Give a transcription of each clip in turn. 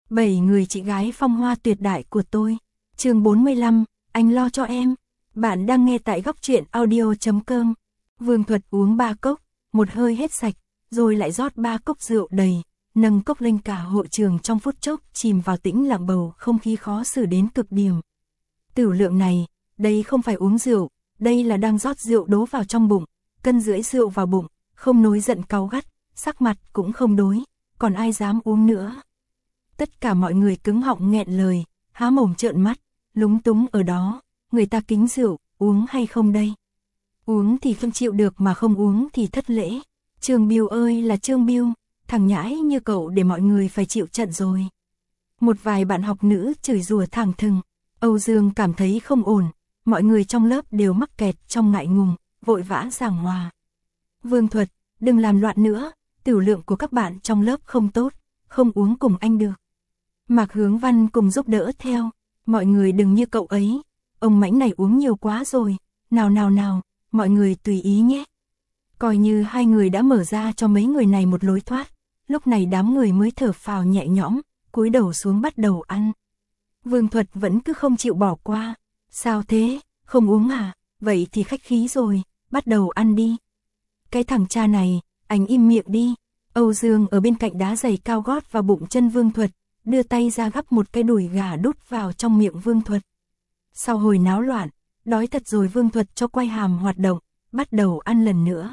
7 người chị gái phong hoa tuyệt đại của tôi. Chương 45, anh lo cho em. Bạn đang nghe tại góc truyện audio.com. Vương Thuật uống 3 cốc, một hơi hết sạch, rồi lại rót 3 cốc rượu đầy, nâng cốc lên cả hội trường trong phút chốc chìm vào tĩnh lặng bầu không khí khó xử đến cực điểm. Tửu lượng này, đây không phải uống rượu, đây là đang rót rượu đố vào trong bụng, cân rưỡi rượu vào bụng, không nối giận cáu gắt, sắc mặt cũng không đối, còn ai dám uống nữa. Tất cả mọi người cứng họng nghẹn lời, há mồm trợn mắt, lúng túng ở đó, người ta kính rượu, uống hay không đây? Uống thì không chịu được mà không uống thì thất lễ. Trương Biêu ơi là Trương Biêu, thằng nhãi như cậu để mọi người phải chịu trận rồi. Một vài bạn học nữ chửi rủa thẳng thừng, Âu Dương cảm thấy không ổn, mọi người trong lớp đều mắc kẹt trong ngại ngùng, vội vã giảng hòa. Vương Thuật, đừng làm loạn nữa, tửu lượng của các bạn trong lớp không tốt, không uống cùng anh được. Mạc Hướng Văn cùng giúp đỡ theo, mọi người đừng như cậu ấy, ông mãnh này uống nhiều quá rồi, nào, mọi người tùy ý nhé. Coi như hai người đã mở ra cho mấy người này một lối thoát, lúc này đám người mới thở phào nhẹ nhõm, cúi đầu xuống bắt đầu ăn. Vương Thuật vẫn cứ không chịu bỏ qua, sao thế, không uống à, vậy thì khách khí rồi, bắt đầu ăn đi. Cái thằng cha này, anh im miệng đi. Âu Dương ở bên cạnh đá giày cao gót vào bụng chân Vương Thuật, đưa tay ra gắp một cái đùi gà đút vào trong miệng Vương Thuật. Sau hồi náo loạn, đói thật rồi Vương Thuật cho quay hàm hoạt động, bắt đầu ăn lần nữa.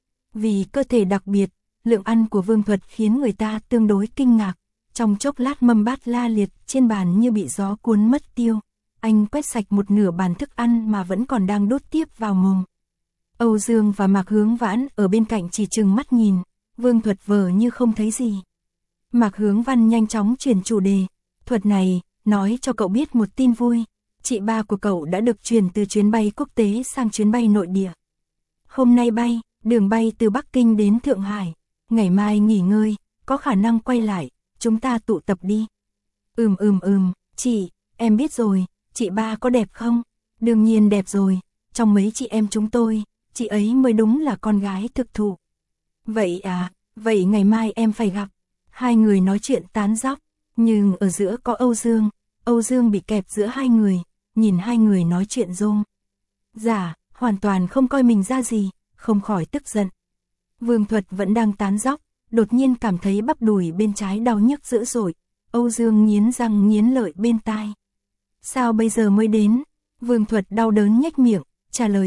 Vì cơ thể đặc biệt, lượng ăn của Vương Thuật khiến người ta tương đối kinh ngạc. Trong chốc lát mâm bát la liệt trên bàn như bị gió cuốn mất tiêu. Anh quét sạch một nửa bàn thức ăn mà vẫn còn đang đút tiếp vào mồm. Âu Dương và Mạc Hướng Vãn ở bên cạnh chỉ trừng mắt nhìn, Vương Thuật vờ như không thấy gì. Mạc Hướng Văn nhanh chóng chuyển chủ đề. Thuật này, nói cho cậu biết một tin vui. Chị ba của cậu đã được chuyển từ chuyến bay quốc tế sang chuyến bay nội địa. Hôm nay bay, đường bay từ Bắc Kinh đến Thượng Hải. Ngày mai nghỉ ngơi, có khả năng quay lại, chúng ta tụ tập đi. Chị, em biết rồi, chị ba có đẹp không? Đương nhiên đẹp rồi, trong mấy chị em chúng tôi, chị ấy mới đúng là con gái thực thụ. Vậy à, vậy ngày mai em phải gặp. Hai người nói chuyện tán dóc, nhưng ở giữa có Âu Dương bị kẹp giữa hai người, nhìn hai người nói chuyện rôm. Dạ, hoàn toàn không coi mình ra gì, không khỏi tức giận. Vương Thuật vẫn đang tán dóc, đột nhiên cảm thấy bắp đùi bên trái đau nhức dữ dội. Âu Dương nghiến răng nghiến lợi bên tai. Sao bây giờ mới đến? Vương Thuật đau đớn nhếch miệng, trả lời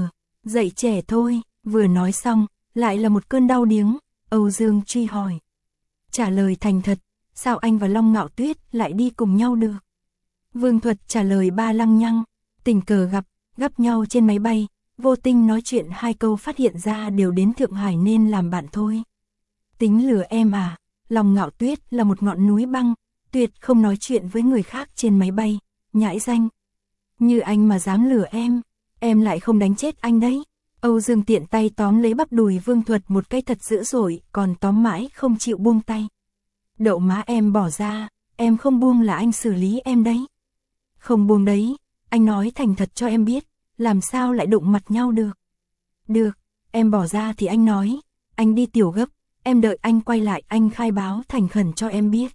dậy trẻ thôi. Vừa nói xong, lại là một cơn đau điếng. Âu Dương truy hỏi. Trả lời thành thật, sao anh và Long Ngạo Tuyết lại đi cùng nhau được? Vương Thuật trả lời ba lăng nhăng, tình cờ gặp nhau trên máy bay, vô tình nói chuyện hai câu phát hiện ra đều đến Thượng Hải nên làm bạn thôi. Tính lừa em à, Long Ngạo Tuyết là một ngọn núi băng, tuyệt không nói chuyện với người khác trên máy bay, nhãi danh. Như anh mà dám lừa em lại không đánh chết anh đấy. Âu Dương tiện tay tóm lấy bắp đùi Vương Thuật một cái thật dữ dội, còn tóm mãi không chịu buông tay. Đậu má em bỏ ra, em không buông là anh xử lý em đấy. Không buông đấy, anh nói thành thật cho em biết, làm sao lại đụng mặt nhau được. Được, em bỏ ra thì anh nói, anh đi tiểu gấp, em đợi anh quay lại anh khai báo thành khẩn cho em biết.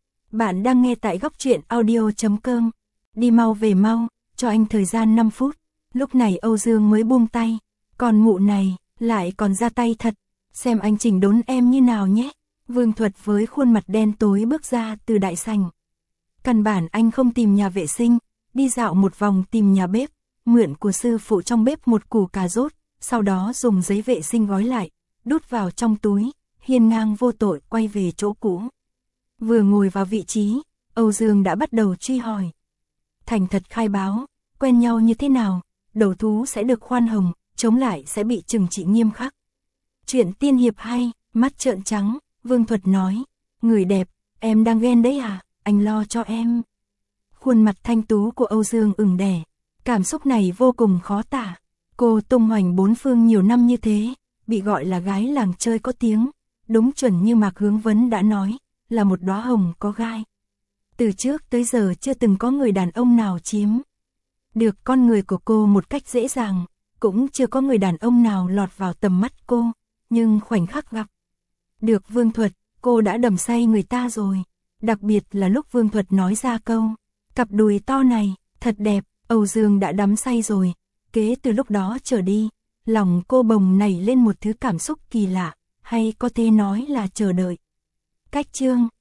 Bạn đang nghe tại góc truyện audio.com, đi mau về mau, cho anh thời gian 5 phút, lúc này Âu Dương mới buông tay, còn mụ này, lại còn ra tay thật, xem anh chỉnh đốn em như nào nhé. Vương Thuật với khuôn mặt đen tối bước ra từ đại sảnh. Căn bản anh không tìm nhà vệ sinh, đi dạo một vòng tìm nhà bếp, mượn của sư phụ trong bếp một củ cà rốt, sau đó dùng giấy vệ sinh gói lại, đút vào trong túi, hiên ngang vô tội quay về chỗ cũ. Vừa ngồi vào vị trí, Âu Dương đã bắt đầu truy hỏi. Thành thật khai báo, quen nhau như thế nào, đầu thú sẽ được khoan hồng, chống lại sẽ bị trừng trị nghiêm khắc. Chuyện tiên hiệp hay, mắt trợn trắng, Vương Thuật nói, người đẹp, em đang ghen đấy à, anh lo cho em. Khuôn mặt thanh tú của Âu Dương ửng đỏ, cảm xúc này vô cùng khó tả. Cô tung hoành bốn phương nhiều năm như thế, bị gọi là gái làng chơi có tiếng, đúng chuẩn như Mạc Hướng Vấn đã nói, là một đóa hồng có gai. Từ trước tới giờ chưa từng có người đàn ông nào chiếm được con người của cô một cách dễ dàng, cũng chưa có người đàn ông nào lọt vào tầm mắt cô, nhưng khoảnh khắc gặp được Vương Thuật, cô đã đầm say người ta rồi. Đặc biệt là lúc Vương Thuật nói ra câu, cặp đùi to này, thật đẹp, Âu Dương đã đắm say rồi. Kế từ lúc đó trở đi, lòng cô bồng nảy lên một thứ cảm xúc kỳ lạ, hay có thể nói là chờ đợi. Cách chương